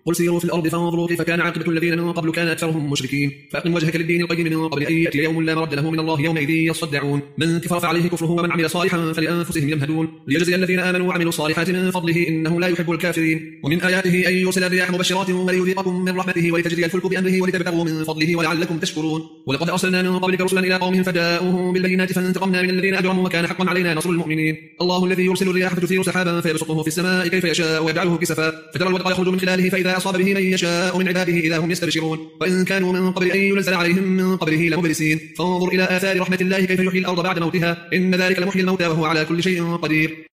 قل سيروا في الأرض فانظروا كيف كان عاقبة الذين من قبل كان أكثرهم مشركين فأقم وجهك للدين القيم من قبل أن يأتي يوم لا مرد له من الله يومئذ يصدعون من كفر فعليه كفره ومن عمل صالحا فلأنفسهم يمهدون ليجزي الذين آمنوا وعملوا الصالحات من فضله إنه لا يحب الكافرين ومن آياته أن يرسل الرياح مبشرات وليذيقكم من رحمته ولتجري الفلك بأمره ولتبتغوا من فضله ولعلكم تشكرون ولقد أرسلنا من قبلك رسلا إلى قومهم فجاءوهم بالبينات فانتقمنا من الذين أجرموا وكان حقا علينا نصر المؤمنين الله الذي يرسل الرياح فتثير سحابا فيبسطه في السماء كيف يشاء ويجعله كسفا فترى الودق يخرج من خلاله فإذا أصاب به من يشاء من عباده إذا هم يستبشرون وإن كانوا من قبل أن ينزل عليهم من قبله لمبلسين فانظر إلى آثار رحمة الله كيف يحيي الأرض بعد موتها إن ذلك لمحيي الموتى وهو على كل شيء قدير